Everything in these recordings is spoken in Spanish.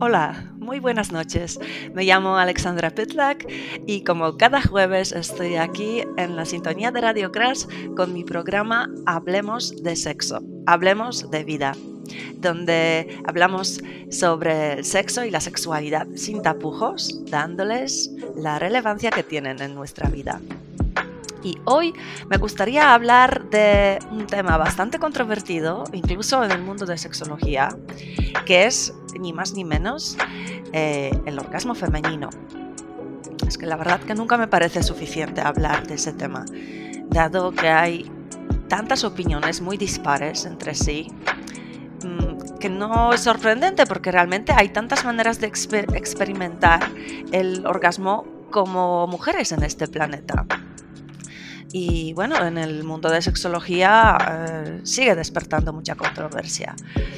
Hola, muy buenas noches. Me llamo Alexandra Pitlak y como cada jueves estoy aquí en la sintonía de Radio Crash con mi programa Hablemos de Sexo, Hablemos de Vida, donde hablamos sobre el sexo y la sexualidad sin tapujos, dándoles la relevancia que tienen en nuestra vida. Y hoy me gustaría hablar de un tema bastante controvertido, incluso en el mundo de sexología, que es ni más ni menos el orgasmo femenino. Es que la verdad que nunca me parece suficiente hablar de ese tema, dado que hay tantas opiniones muy dispares entre sí, que no es sorprendente porque realmente hay tantas maneras de experimentar el orgasmo como mujeres en este planeta. Y bueno, en el mundo de sexología sigue despertando mucha controversia.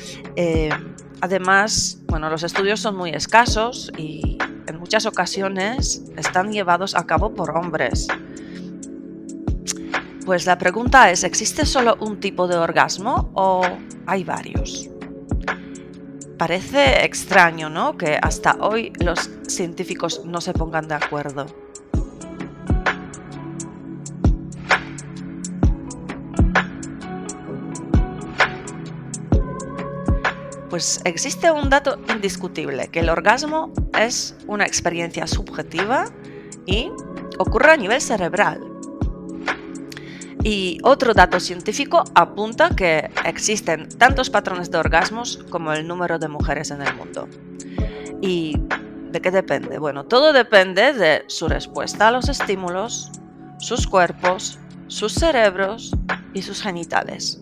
Además, bueno, los estudios son muy escasos y en muchas ocasiones están llevados a cabo por hombres. Pues la pregunta es, ¿existe solo un tipo de orgasmo o hay varios? Parece extraño, ¿no?, que hasta hoy los científicos no se pongan de acuerdo. Pues existe un dato indiscutible, que el orgasmo es una experiencia subjetiva y ocurre a nivel cerebral. Y otro dato científico apunta que existen tantos patrones de orgasmos como el número de mujeres en el mundo. ¿Y de qué depende? Bueno, todo depende de su respuesta a los estímulos, sus cuerpos, sus cerebros y sus genitales.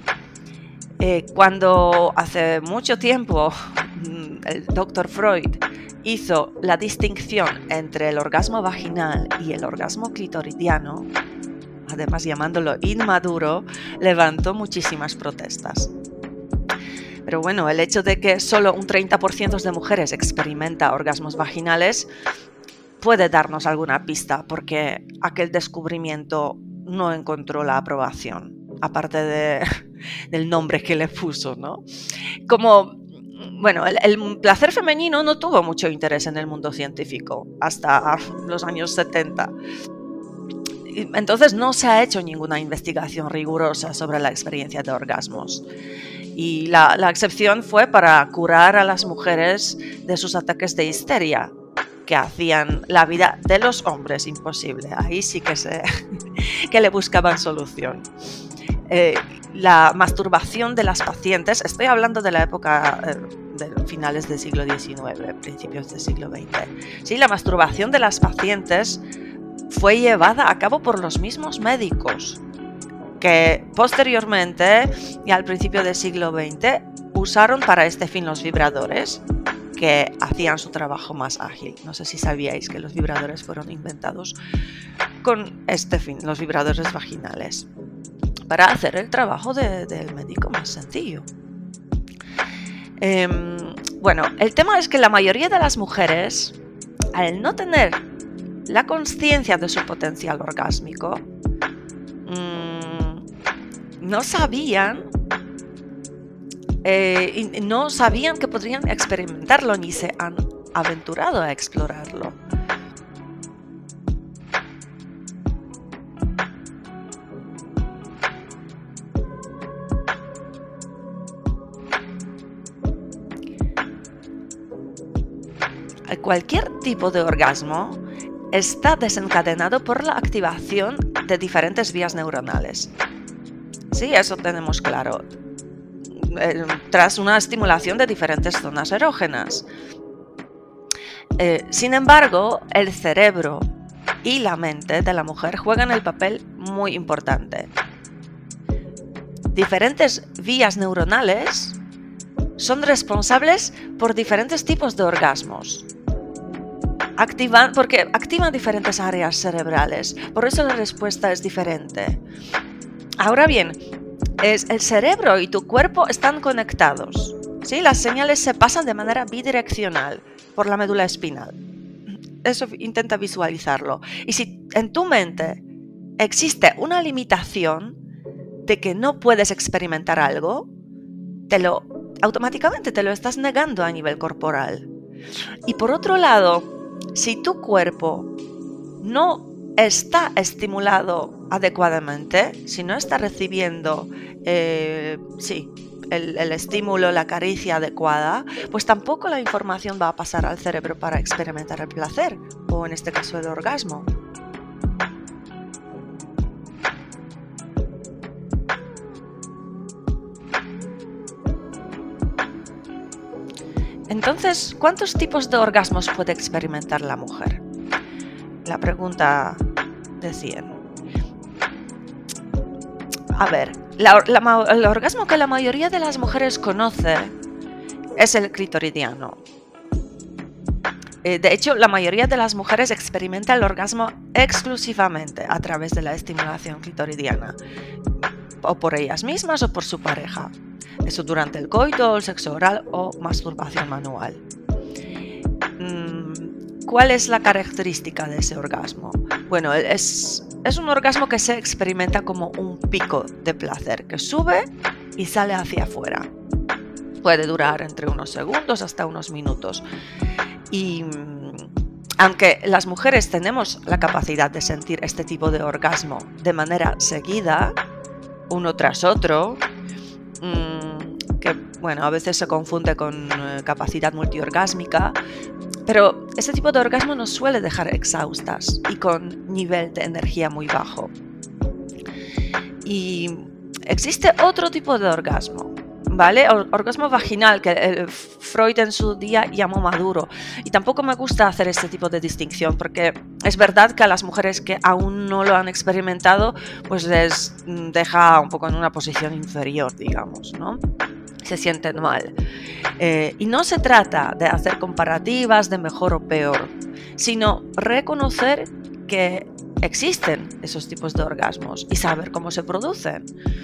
Cuando hace mucho tiempo el Dr. Freud hizo la distinción entre el orgasmo vaginal y el orgasmo clitoridiano, además llamándolo inmaduro, levantó muchísimas protestas. Pero bueno, el hecho de que solo un 30% de mujeres experimenta orgasmos vaginales puede darnos alguna pista, porque aquel descubrimiento no encontró la aprobación, aparte del nombre que le puso, ¿no? Bueno, el placer femenino no tuvo mucho interés en el mundo científico hasta los años 70. Entonces no se ha hecho ninguna investigación rigurosa sobre la experiencia de orgasmos. Y la excepción fue para curar a las mujeres de sus ataques de histeria, que hacían la vida de los hombres imposible. Ahí sí que le buscaban solución. La masturbación de las pacientes, estoy hablando de la época de finales del siglo XIX, principios del siglo XX. Sí, la masturbación de las pacientes fue llevada a cabo por los mismos médicos, que posteriormente, y al principio del siglo XX, usaron para este fin los vibradores, que hacían su trabajo más ágil. No sé si sabíais que los vibradores fueron inventados con este fin, los vibradores vaginales, para hacer el trabajo del médico más sencillo. Bueno, el tema es que la mayoría de las mujeres, al no tener la conciencia de su potencial orgásmico, no sabían que podrían experimentarlo ni se han aventurado a explorarlo. Cualquier tipo de orgasmo está desencadenado por la activación de diferentes vías neuronales. Sí, eso tenemos claro. Tras una estimulación de diferentes zonas erógenas. Sin embargo, el cerebro y la mente de la mujer juegan el papel muy importante. Diferentes vías neuronales son responsables por diferentes tipos de orgasmos. Porque activan diferentes áreas cerebrales, por eso la respuesta es diferente. Ahora bien, el cerebro y tu cuerpo están conectados, ¿sí? Las señales se pasan de manera bidireccional por la médula espinal. Eso intenta visualizarlo. Y si en tu mente existe una limitación de que no puedes experimentar algo, automáticamente te lo estás negando a nivel corporal. Y por otro lado, si tu cuerpo no está estimulado adecuadamente, si no está recibiendo el estímulo, la caricia adecuada, pues tampoco la información va a pasar al cerebro para experimentar el placer, o en este caso el orgasmo. Entonces, ¿cuántos tipos de orgasmos puede experimentar la mujer? La pregunta de 100. A ver, el orgasmo que la mayoría de las mujeres conoce es el clitoridiano. De hecho, la mayoría de las mujeres experimenta el orgasmo exclusivamente a través de la estimulación clitoridiana, o por ellas mismas o por su pareja. Eso durante el coito, el sexo oral o masturbación manual. ¿Cuál es la característica de ese orgasmo? Bueno, es un orgasmo que se experimenta como un pico de placer que sube y sale hacia afuera. Puede durar entre unos segundos hasta unos minutos. Y aunque las mujeres tenemos la capacidad de sentir este tipo de orgasmo de manera seguida, uno tras otro, que bueno, a veces se confunde con capacidad multiorgásmica, pero este tipo de orgasmo nos suele dejar exhaustas y con nivel de energía muy bajo. Y existe otro tipo de orgasmo, ¿vale? Orgasmo vaginal, que Freud en su día llamó maduro. Y tampoco me gusta hacer este tipo de distinción, porque es verdad que a las mujeres que aún no lo han experimentado, pues les deja un poco en una posición inferior, digamos, ¿no? Se sienten mal. Y no se trata de hacer comparativas de mejor o peor, sino reconocer que existen esos tipos de orgasmos y saber cómo se producen.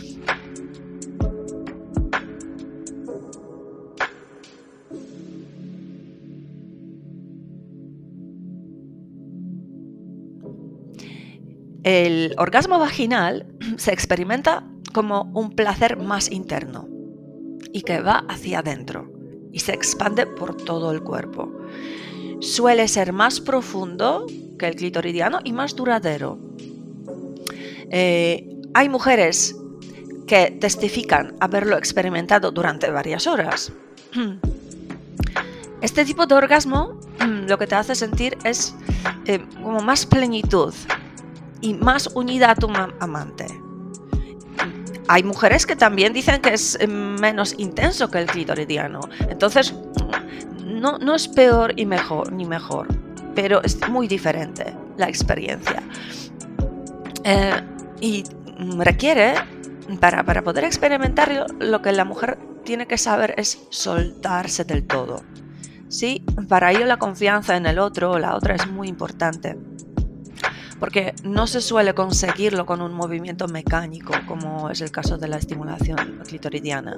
El orgasmo vaginal se experimenta como un placer más interno y que va hacia adentro y se expande por todo el cuerpo. Suele ser más profundo que el clitoridiano y más duradero. Hay mujeres que testifican haberlo experimentado durante varias horas. Este tipo de orgasmo lo que te hace sentir es como más plenitud y más unida a tu amante. Hay mujeres que también dicen que es menos intenso que el clitoridiano. Entonces, no es peor y mejor, ni mejor, pero es muy diferente la experiencia. Y requiere, para poder experimentarlo, lo que la mujer tiene que saber es soltarse del todo. ¿Sí? Para ello la confianza en el otro o la otra es muy importante, porque no se suele conseguirlo con un movimiento mecánico, como es el caso de la estimulación clitoridiana.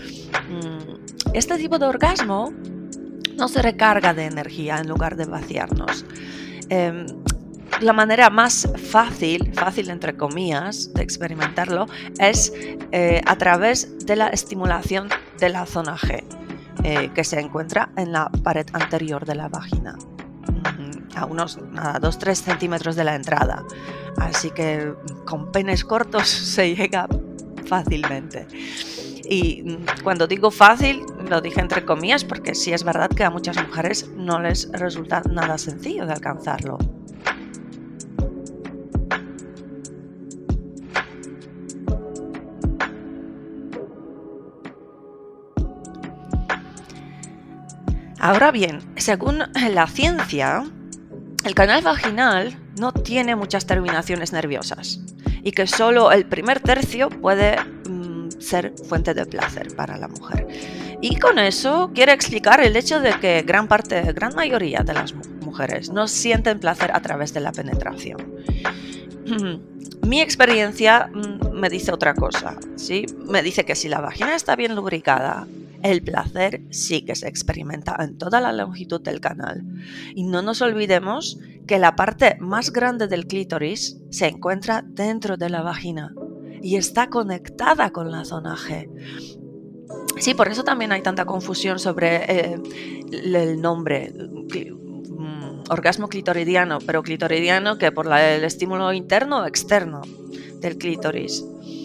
Este tipo de orgasmo no se recarga de energía en lugar de vaciarnos. La manera más fácil entre comillas, de experimentarlo es a través de la estimulación de la zona G, que se encuentra en la pared anterior de la vagina, a unos 2-3 centímetros de la entrada. Así que con penes cortos se llega fácilmente. Y cuando digo fácil, lo dije entre comillas, porque sí es verdad que a muchas mujeres no les resulta nada sencillo de alcanzarlo. Ahora bien, según la ciencia, el canal vaginal no tiene muchas terminaciones nerviosas y que solo el primer tercio puede ser fuente de placer para la mujer. Y con eso quiere explicar el hecho de que gran mayoría de las mujeres no sienten placer a través de la penetración. Mi experiencia me dice otra cosa, ¿sí? Me dice que si la vagina está bien lubricada, el placer sí que se experimenta en toda la longitud del canal. Y no nos olvidemos que la parte más grande del clítoris se encuentra dentro de la vagina y está conectada con la zona G. Sí, por eso también hay tanta confusión sobre el nombre, orgasmo clitoridiano, pero clitoridiano que por el estímulo interno o externo del clítoris.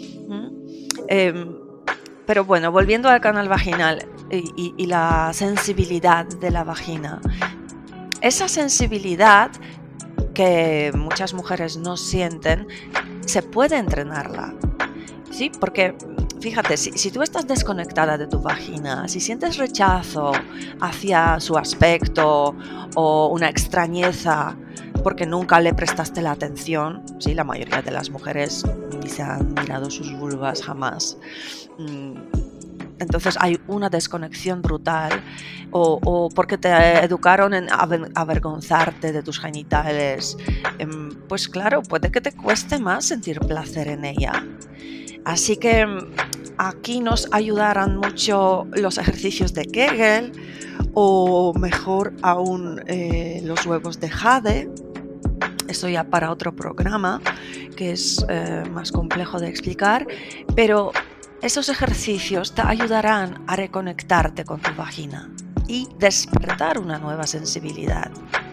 Pero bueno, volviendo al canal vaginal y la sensibilidad de la vagina. Esa sensibilidad que muchas mujeres no sienten, se puede entrenarla. Sí, porque fíjate, si tú estás desconectada de tu vagina, si sientes rechazo hacia su aspecto o una extrañeza porque nunca le prestaste la atención, sí, la mayoría de las mujeres ni se han mirado sus vulvas jamás. Entonces hay una desconexión brutal o porque te educaron en avergonzarte de tus genitales, pues claro, puede que te cueste más sentir placer en ella. Así que aquí nos ayudarán mucho los ejercicios de Kegel o mejor aún los huevos de jade. Eso ya para otro programa que es más complejo de explicar, pero esos ejercicios te ayudarán a reconectarte con tu vagina y despertar una nueva sensibilidad.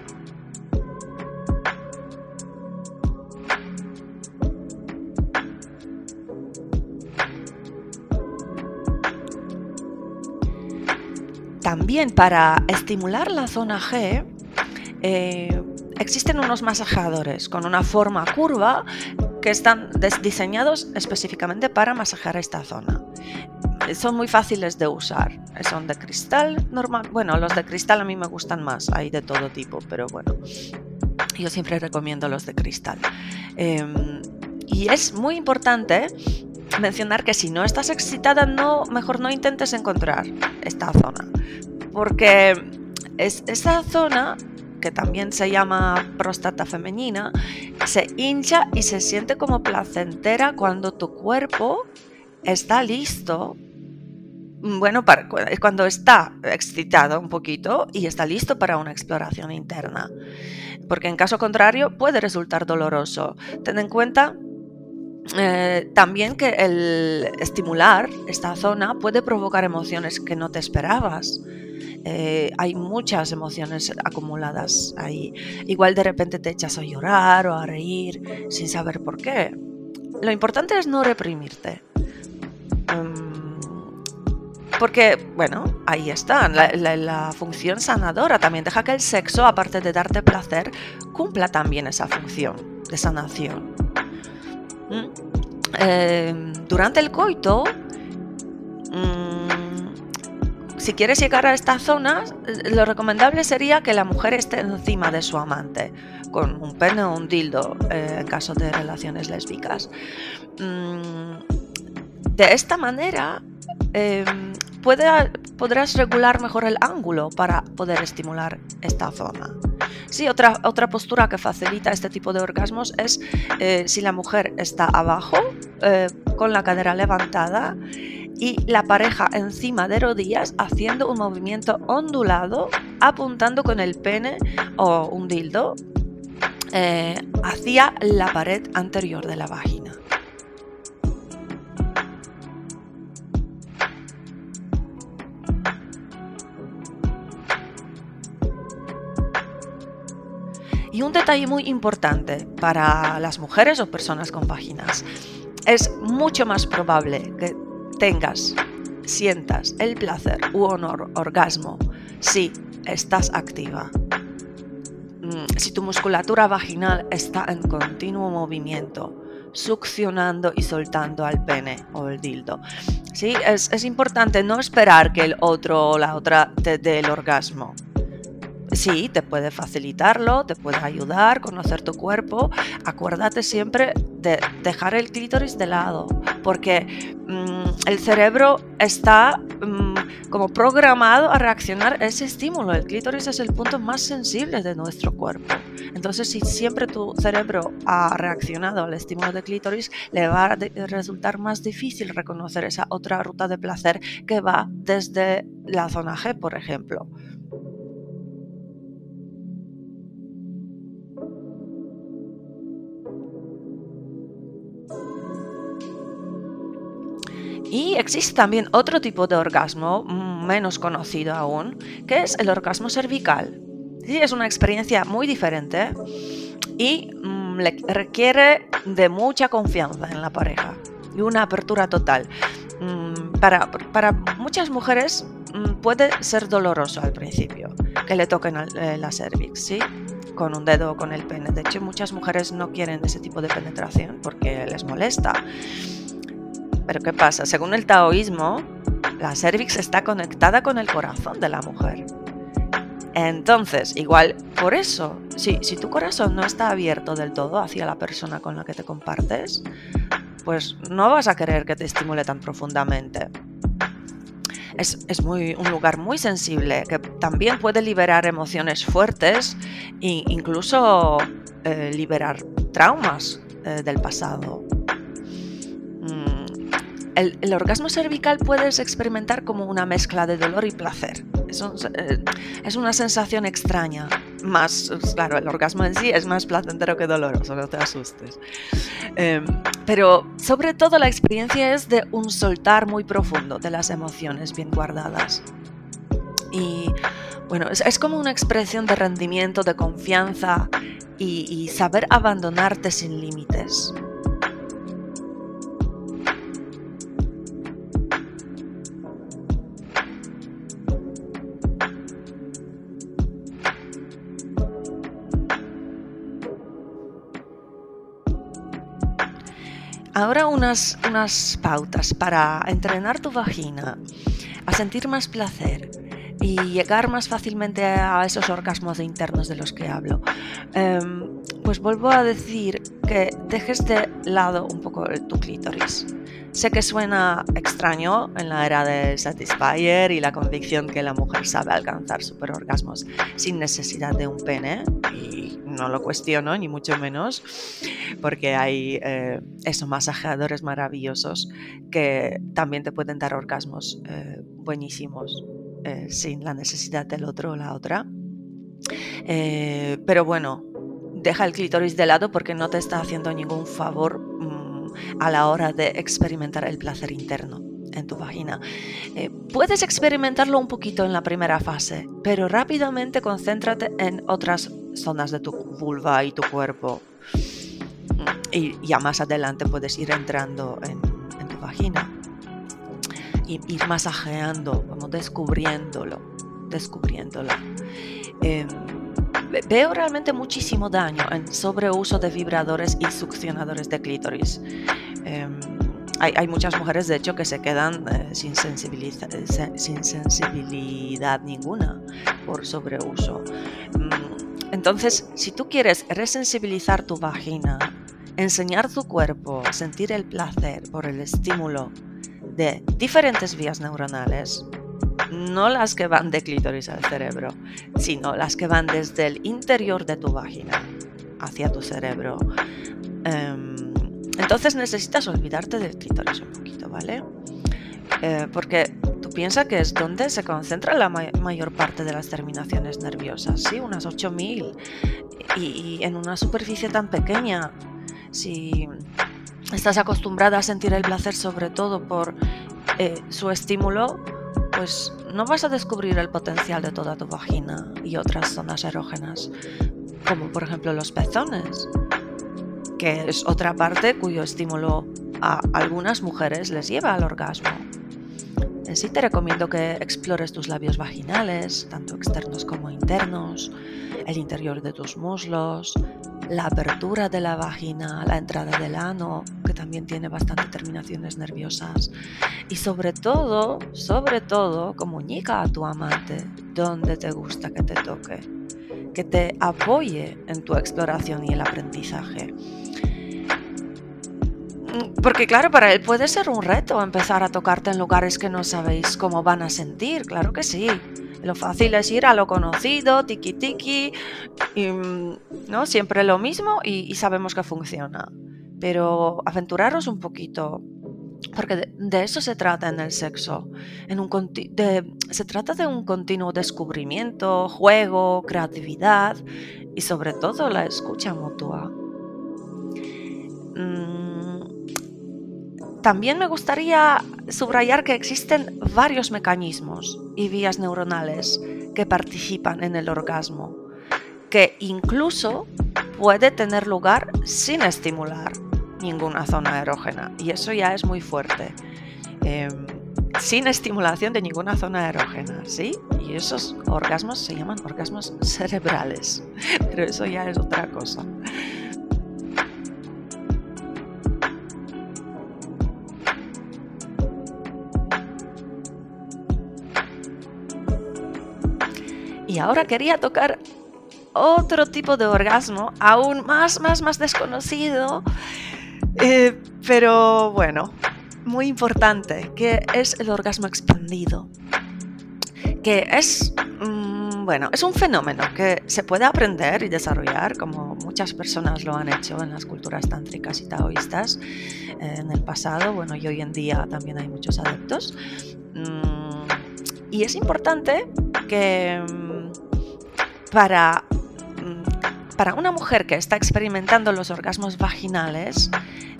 También para estimular la zona G existen unos masajeadores con una forma curva que están diseñados específicamente para masajear esta zona. Son muy fáciles de usar, son de cristal normal. Bueno, los de cristal a mí me gustan más, hay de todo tipo, pero bueno, yo siempre recomiendo los de cristal. Y es muy importante mencionar que si no estás excitada, mejor no intentes encontrar esta zona, porque esa zona, que también se llama próstata femenina, se hincha y se siente como placentera cuando tu cuerpo está listo. Bueno, cuando está excitado un poquito y está listo para una exploración interna, porque en caso contrario puede resultar doloroso. Ten en cuenta también que el estimular esta zona puede provocar emociones que no te esperabas. Hay muchas emociones acumuladas ahí. Igual de repente te echas a llorar o a reír sin saber por qué. Lo importante es no reprimirte. Porque, bueno, ahí está, la función sanadora también. Deja que el sexo, aparte de darte placer, cumpla también esa función de sanación. Durante el coito, si quieres llegar a esta zona, lo recomendable sería que la mujer esté encima de su amante, con un pene o un dildo, en caso de relaciones lésbicas. De esta manera podrás regular mejor el ángulo para poder estimular esta zona. Sí, otra postura que facilita este tipo de orgasmos es si la mujer está abajo, con la cadera levantada y la pareja encima de rodillas haciendo un movimiento ondulado, apuntando con el pene o un dildo hacia la pared anterior de la vagina. Y un detalle muy importante para las mujeres o personas con vaginas: es mucho más probable que sientas el placer u orgasmo si estás activa. Si tu musculatura vaginal está en continuo movimiento, succionando y soltando al pene o el dildo. ¿Sí? Es importante no esperar que el otro o la otra te dé el orgasmo. Sí, te puede facilitarlo, te puede ayudar a conocer tu cuerpo. Acuérdate siempre de dejar el clítoris de lado, porque el cerebro está como programado a reaccionar a ese estímulo. El clítoris es el punto más sensible de nuestro cuerpo. Entonces, si siempre tu cerebro ha reaccionado al estímulo del clítoris, le va a resultar más difícil reconocer esa otra ruta de placer que va desde la zona G, por ejemplo. Y existe también otro tipo de orgasmo, menos conocido aún, que es el orgasmo cervical. Sí, es una experiencia muy diferente y requiere de mucha confianza en la pareja y una apertura total. Para muchas mujeres puede ser doloroso al principio que le toquen la cervix, ¿sí? Con un dedo o con el pene. De hecho, muchas mujeres no quieren ese tipo de penetración porque les molesta. Pero ¿qué pasa? Según el taoísmo, la cervix está conectada con el corazón de la mujer. Entonces, igual, por eso, si tu corazón no está abierto del todo hacia la persona con la que te compartes, pues no vas a querer que te estimule tan profundamente. Es un lugar muy sensible que también puede liberar emociones fuertes e incluso liberar traumas del pasado. El orgasmo cervical puedes experimentar como una mezcla de dolor y placer. Es una sensación extraña. Más, claro, el orgasmo en sí es más placentero que doloroso, no te asustes. Pero sobre todo la experiencia es de un soltar muy profundo de las emociones bien guardadas. Y bueno, es como una expresión de rendimiento, de confianza y saber abandonarte sin límites. Ahora unas pautas para entrenar tu vagina a sentir más placer y llegar más fácilmente a esos orgasmos internos de los que hablo. Pues vuelvo a decir que dejes de lado un poco tu clítoris. Sé que suena extraño en la era del Satisfyer y la convicción que la mujer sabe alcanzar superorgasmos sin necesidad de un pene, y no lo cuestiono ni mucho menos, porque hay masajeadores maravillosos que también te pueden dar orgasmos buenísimos sin la necesidad del otro o la otra. Pero bueno, deja el clítoris de lado porque no te está haciendo ningún favor a la hora de experimentar el placer interno en tu vagina. Puedes experimentarlo un poquito en la primera fase, pero rápidamente concéntrate en otras zonas de tu vulva y tu cuerpo. Y ya más adelante puedes ir entrando en tu vagina y ir masajeando, como descubriéndola. Veo realmente muchísimo daño en sobreuso de vibradores y succionadores de clítoris. Hay muchas mujeres, de hecho, que se quedan sin sensibilidad ninguna por sobreuso. Entonces, si tú quieres resensibilizar tu vagina, enseñar tu cuerpo a sentir el placer por el estímulo de diferentes vías neuronales, no las que van de clítoris al cerebro, sino las que van desde el interior de tu vagina hacia tu cerebro, entonces necesitas olvidarte del clítoris un poquito, ¿vale? Porque tú piensas que es donde se concentra la mayor parte de las terminaciones nerviosas, ¿sí? Unas 8.000, y en una superficie tan pequeña. Si estás acostumbrada a sentir el placer sobre todo por su estímulo, pues no vas a descubrir el potencial de toda tu vagina y otras zonas erógenas, como por ejemplo los pezones, que es otra parte cuyo estímulo a algunas mujeres les lleva al orgasmo. Sí te recomiendo que explores tus labios vaginales, tanto externos como internos, el interior de tus muslos, la apertura de la vagina, la entrada del ano, que también tiene bastantes terminaciones nerviosas, y sobre todo, comunica a tu amante dónde te gusta que te toque, que te apoye en tu exploración y el aprendizaje. Porque claro, para él puede ser un reto empezar a tocarte en lugares que no sabéis cómo van a sentir, claro que sí. Lo fácil es ir a lo conocido, tiki tiki, ¿no? Siempre lo mismo y sabemos que funciona. Pero aventuraros un poquito, porque de eso se trata en el sexo. Se trata de un continuo descubrimiento, juego, creatividad y sobre todo la escucha mutua. También me gustaría subrayar que existen varios mecanismos y vías neuronales que participan en el orgasmo, que incluso puede tener lugar sin estimular ninguna zona erógena, y eso ya es muy fuerte. Sin estimulación de ninguna zona erógena, ¿sí? Y esos orgasmos se llaman orgasmos cerebrales, pero eso ya es otra cosa. Y ahora quería tocar otro tipo de orgasmo, aún más desconocido, pero bueno, muy importante, que es el orgasmo expandido, que es, es un fenómeno que se puede aprender y desarrollar, como muchas personas lo han hecho en las culturas tántricas y taoístas en el pasado, y hoy en día también hay muchos adeptos. Y es importante que para una mujer que está experimentando los orgasmos vaginales,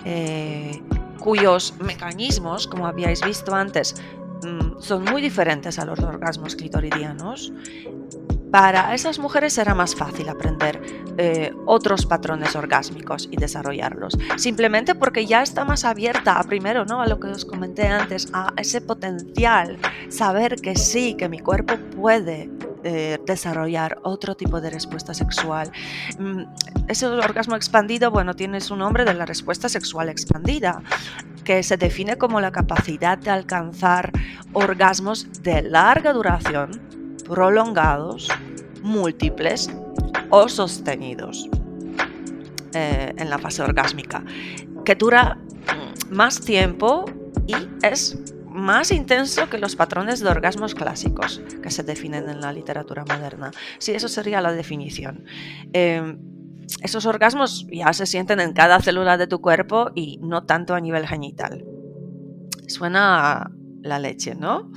cuyos mecanismos, como habíais visto antes, son muy diferentes a los orgasmos clitoridianos, para esas mujeres será más fácil aprender otros patrones orgásmicos y desarrollarlos, simplemente porque ya está más abierta primero, ¿no?, a lo que os comenté antes, a ese potencial, saber que sí, que mi cuerpo puede desarrollar otro tipo de respuesta sexual. Ese orgasmo expandido, tiene su nombre de la respuesta sexual expandida, que se define como la capacidad de alcanzar orgasmos de larga duración, prolongados, múltiples o sostenidos en la fase orgásmica, que dura más tiempo y es más intenso que los patrones de orgasmos clásicos que se definen en la literatura moderna. Sí, eso sería la definición. Esos orgasmos ya se sienten en cada célula de tu cuerpo y no tanto a nivel genital. Suena la leche, ¿no?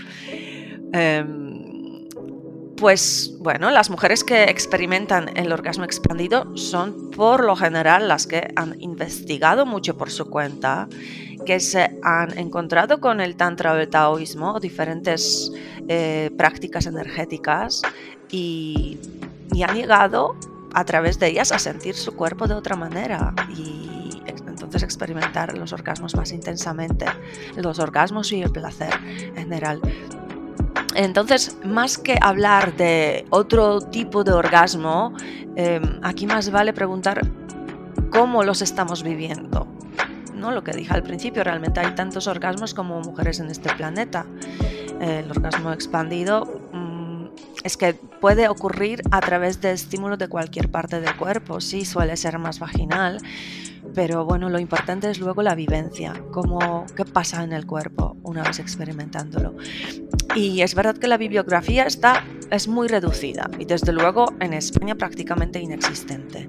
Las mujeres que experimentan el orgasmo expandido son por lo general las que han investigado mucho por su cuenta, que se han encontrado con el tantra o el taoísmo, diferentes prácticas energéticas, y han llegado a través de ellas a sentir su cuerpo de otra manera y entonces experimentar los orgasmos más intensamente, los orgasmos y el placer en general. Entonces, más que hablar de otro tipo de orgasmo, aquí más vale preguntar cómo los estamos viviendo, ¿no? Lo que dije al principio, realmente hay tantos orgasmos como mujeres en este planeta. El orgasmo expandido es que puede ocurrir a través de estímulos de cualquier parte del cuerpo, sí, suele ser más vaginal, pero lo importante es luego la vivencia, qué pasa en el cuerpo una vez experimentándolo. Y es verdad que la bibliografía es muy reducida y desde luego en España prácticamente inexistente.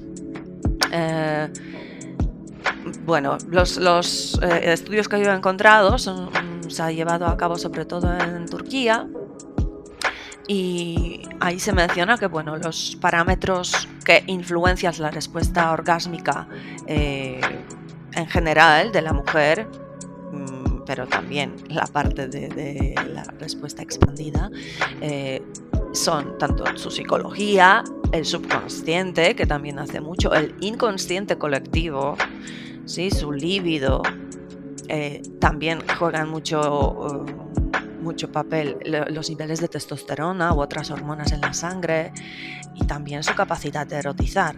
Los estudios que yo he encontrado se ha llevado a cabo sobre todo en Turquía, y ahí se menciona que los parámetros que influencian la respuesta orgásmica en general de la mujer, pero también la parte de la respuesta expandida, son tanto su psicología, el subconsciente, que también hace mucho, el inconsciente colectivo, ¿sí?, su líbido, también juegan mucho papel los niveles de testosterona u otras hormonas en la sangre, y también su capacidad de erotizar.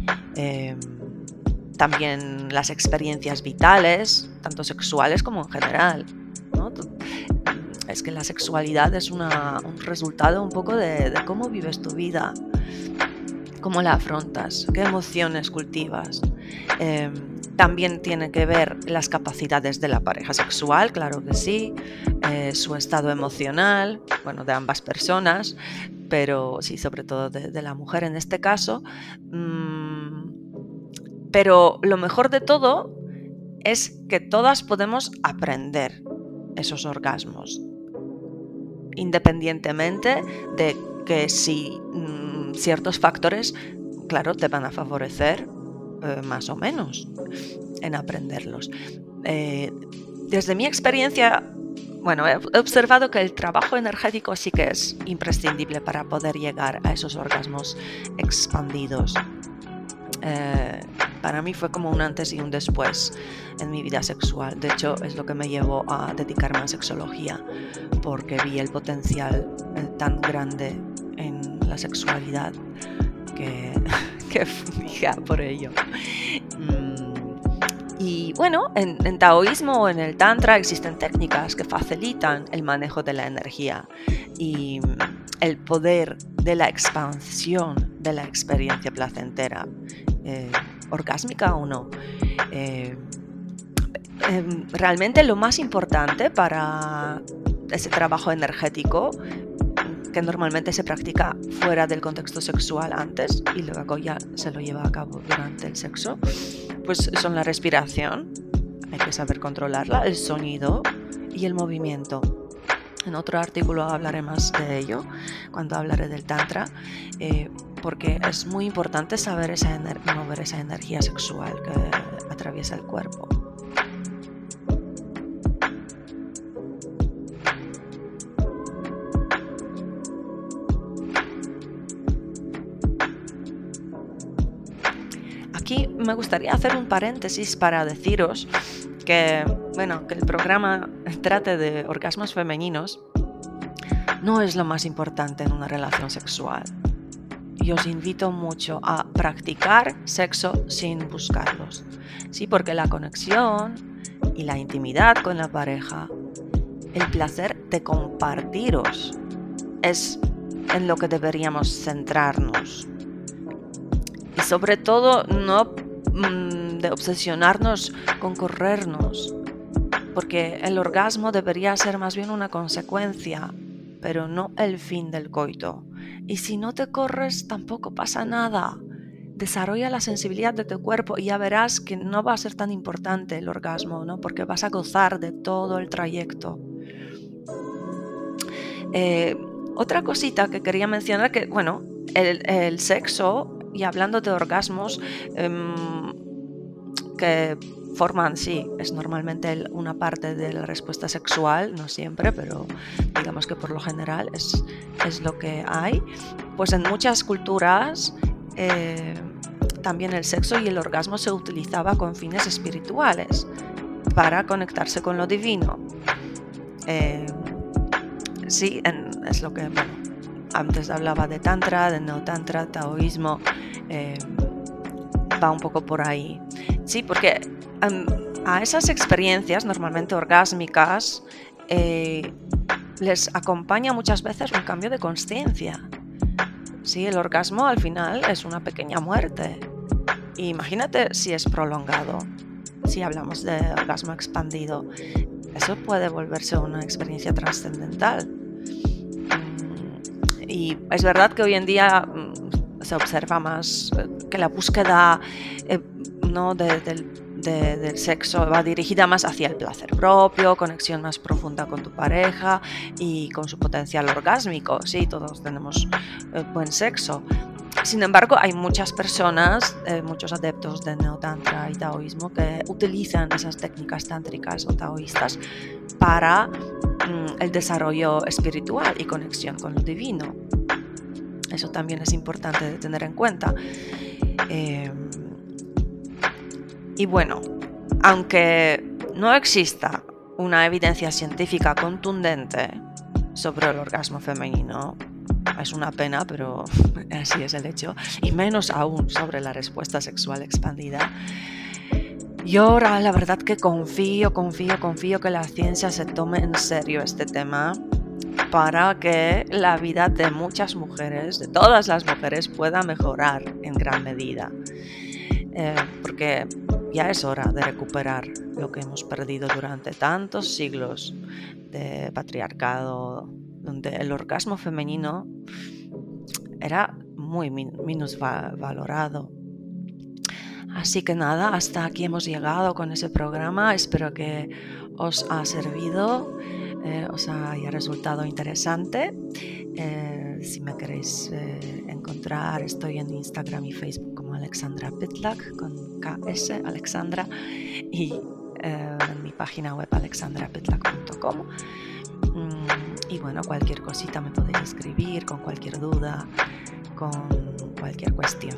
También las experiencias vitales, tanto sexuales como en general, ¿no? Es que la sexualidad es un resultado un poco de cómo vives tu vida, cómo la afrontas, qué emociones cultivas. También tiene que ver las capacidades de la pareja sexual, claro que sí, su estado emocional, de ambas personas, pero sí, sobre todo de la mujer en este caso. Pero lo mejor de todo es que todas podemos aprender esos orgasmos, independientemente de que si ciertos factores, claro, te van a favorecer más o menos en aprenderlos. Desde mi experiencia, bueno, he observado que el trabajo energético sí que es imprescindible para poder llegar a esos orgasmos expandidos. Para mí fue como un antes y un después en mi vida sexual. De hecho, es lo que me llevó a dedicarme a sexología, porque vi el potencial tan grande en la sexualidad que fui por ello. Y bueno, en taoísmo o en el tantra existen técnicas que facilitan el manejo de la energía y el poder de la expansión de la experiencia placentera, orgásmica o no. Realmente lo más importante para ese trabajo energético, que normalmente se practica fuera del contexto sexual antes y luego ya se lo lleva a cabo durante el sexo, pues son la respiración, hay que saber controlarla, el sonido y el movimiento. En otro artículo hablaré más de ello cuando hablaré del tantra, porque es muy importante saber mover esa energía sexual que atraviesa el cuerpo. Aquí me gustaría hacer un paréntesis para deciros que el programa trate de orgasmos femeninos no es lo más importante en una relación sexual. Y os invito mucho a practicar sexo sin buscarlos, ¿sí? Porque la conexión y la intimidad con la pareja, el placer de compartiros, es en lo que deberíamos centrarnos. Y sobre todo no de obsesionarnos con corrernos, porque el orgasmo debería ser más bien una consecuencia, pero no el fin del coito. Y si no te corres, tampoco pasa nada. Desarrolla la sensibilidad de tu cuerpo y ya verás que no va a ser tan importante el orgasmo, ¿no? Porque vas a gozar de todo el trayecto. Otra cosita que quería mencionar, que el sexo, y hablando de orgasmos, que forman, sí, es normalmente una parte de la respuesta sexual, no siempre, pero digamos que por lo general es lo que hay. Pues en muchas culturas también el sexo y el orgasmo se utilizaba con fines espirituales para conectarse con lo divino. Sí, es lo que, antes hablaba de tantra, de neotantra, taoísmo, va un poco por ahí. Sí, porque a esas experiencias normalmente orgásmicas les acompaña muchas veces un cambio de consciencia. Sí, el orgasmo al final es una pequeña muerte. Imagínate si es prolongado, si hablamos de orgasmo expandido, eso puede volverse una experiencia trascendental. Y es verdad que hoy en día se observa más que la búsqueda del sexo va dirigida más hacia el placer propio, conexión más profunda con tu pareja y con su potencial orgásmico. Sí, todos tenemos buen sexo. Sin embargo, hay muchas personas, muchos adeptos de neotantra y taoísmo que utilizan esas técnicas tántricas o taoístas para el desarrollo espiritual y conexión con lo divino. Eso también es importante de tener en cuenta. Y bueno, aunque no exista una evidencia científica contundente sobre el orgasmo femenino, es una pena, pero así es el hecho, y menos aún sobre la respuesta sexual expandida. Yo ahora la verdad que confío que la ciencia se tome en serio este tema para que la vida de muchas mujeres, de todas las mujeres, pueda mejorar en gran medida. Porque ya es hora de recuperar lo que hemos perdido durante tantos siglos de patriarcado, donde el orgasmo femenino era muy minusvalorado. Así que nada, hasta aquí hemos llegado con ese programa. Espero que os ha servido, os haya resultado interesante. Si me queréis encontrar, estoy en Instagram y Facebook como Alexandra Pitlak, con KS, Alexandra. Y en mi página web alexandrapetlak.com. Y bueno, cualquier cosita me podéis escribir con cualquier duda, con cualquier cuestión.